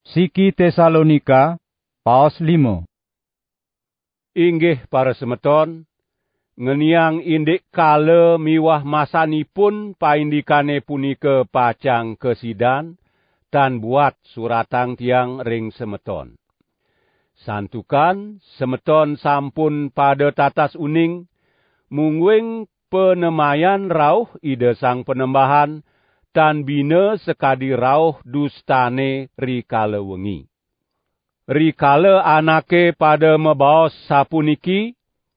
Siki Tesalonika, paus 5. Inggih para semeton, ngeniang indik kala miwah masanipun paindikane punika pacang kesidan, tan buat suratang tiang ring semeton. Santukan semeton sampun pada tatas uning, mungwing penemayan rauh ide sang penembahan, tan bina sekadi rauh dustane rikala wengi. Rikala anake pada mebaos sapuniki,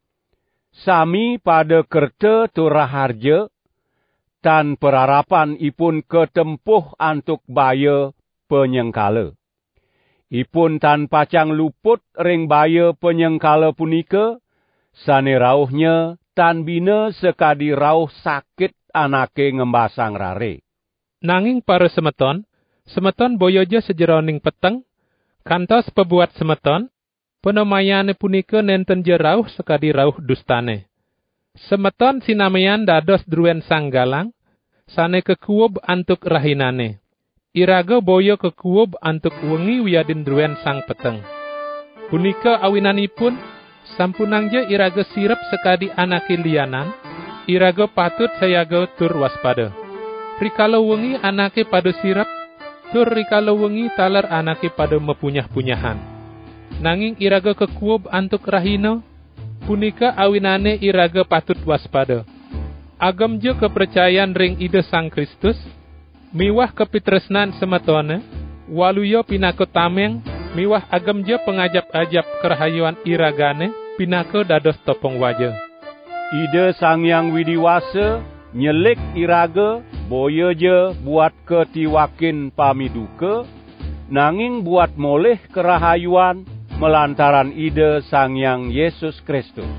sami pada kerta turaharja, tan perarapan ipun ketempuh antuk baya penyengkala. Ipun tan pacang luput ring baya penyengkala punika, sane rauhnya tan bina sekadi rauh sakit anake ngembasang rare. Nanging para semeton boyoja sejeroning peteng, kantos pebuat semeton, penemayane punika nenten je rauh sekadi rauh dustane. Semeton sinamian dados druen sanggalang, sane kekuwub antuk rahinane. Iraga boyo kekuwub antuk wengi wiadin druen sang peteng. Punika awinanipun, sampunangja iraga sirep sekadi anake lianan, iraga patut sayaga tur waspada. Rikala wengi anake pada sirap, tur rikala wengi talar anake pada mepunyah-punyahan. Nanging iraga kekuwub antuk rahina, punika awinane iraga patut waspada. Agam je kepercayaan ring ide Sang Kristus, miwah kepitresnan semetone, waluyo pinako tameng, miwah agam je pengajap-ajap kerahayuan iragane, pinako dados topong wajah. Ide Sang Yang Widiwasa, nyelik iraga, boya je buat ketiwakin pamiduka, nanging buat moleh kerahayuan melantaran ide Sang Yang Yesus Kristus.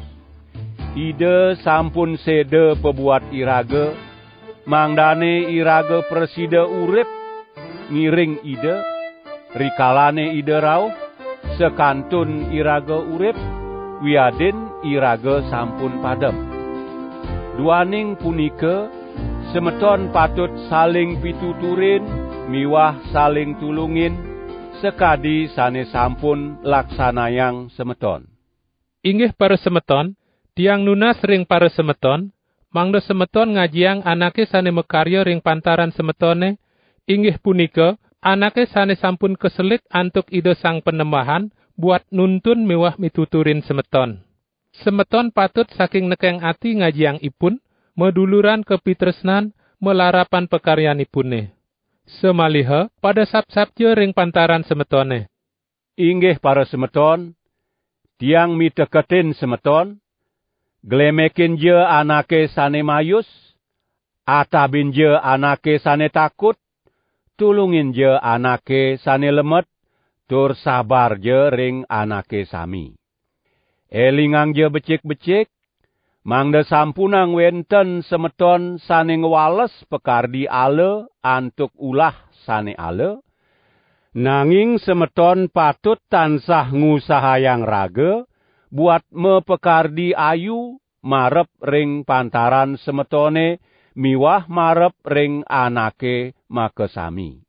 Ide sampun sede pebuat iraga, mangdane iraga presida urip, ngiring ide, rikalane ide rauh, sekantun iraga urip, wiadin iraga sampun padem. Duaning punika, semeton patut saling pituturin, miwah saling tulungin, sekadi sane sampun laksanayang semeton. Inggih para semeton, tiang nunas ring para semeton, mangdo semeton ngajiang anake sane mekarya ring pantaran semetone, inggih punika, anake sane sampun keselit antuk ide sang penembahan, buat nuntun miwah mituturin semeton. Semeton patut saking nekeng ati ngajiang ipun, meduluran kepitresnan, melarapan pekaryanipune. Semaliha pada sab-sabje ring pantaran semetone. Inggih para semeton, tiang miteketin semeton, glemekin je anake sane mayus, atabin je anake sane takut, tulungin je anake sane lemet, tur sabar je ring anake sami. Elingang je becik-becik, mangda sampunang wenten semeton sane ngwales pekardi ale antuk ulah sane ale, nanging semeton patut tansah ngusahayang raga, buat mepekardi ayu marep ring pantaran semetone, miwah marep ring anake makesami.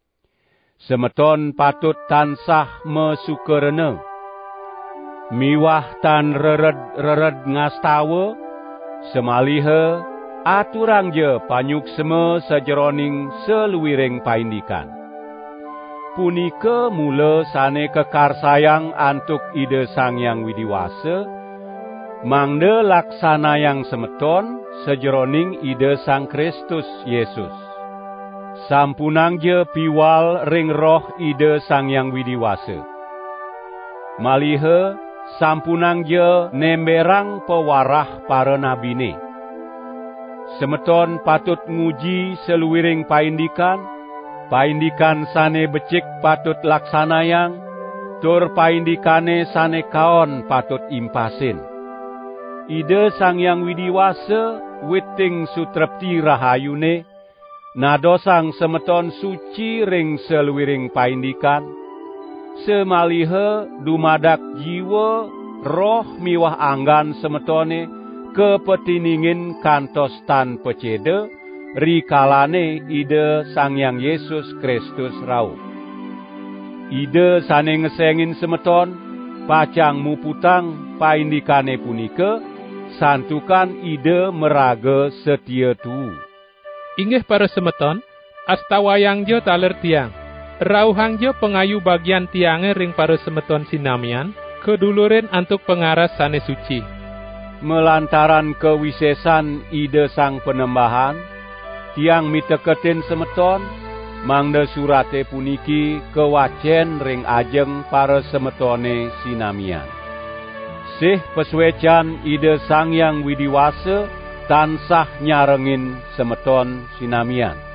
Semeton patut tansah mesukerene, miwah tan rered ngastawa, semaliha aturang je panyuksema sejeroning seluwiring paindikan. Punika mula sane kekarsayang antuk ide Sang Yang Widiwasa, mangda laksanayang semeton sejeroning ide Sang Kristus Yesus. Sampunang je piwal ring roh ide Sang Yang Widiwasa. Maliha sampunang je nemberang pewarah para nabine. Semeton patut nguji seluwiring paindikan, paindikan sane becik patut laksanayang, tur paindikane sane kaon patut impasin. Ide Sang Yang Widiwasa, witing sutrepti rahayune, nadosang semeton suci ring seluwiring paindikan, semaliha dumadak jiwa, roh miwah anggan semetone, kepetiningin kantos tan pecede, rikalane ide Sang Yang Yesus Kristus rauh. Ide sane ngesengin semeton, pacang muputang paindikane punika, santukan ide meraga setia tu. Inggih para semeton, asta wayangjo taler tiang. Rauhangjo pengayu bagian tiange ring para semeton sinamian, kedulurin antuk pengaras sane suci. Melantaran kewisesan ide sang penembahan, tiang miteketin semeton, mangda surate puniki kewacen ring ajeng para semetone sinamian. Sih pesuecan ide sang yang widiwase tansah nyarengin semeton sinamian.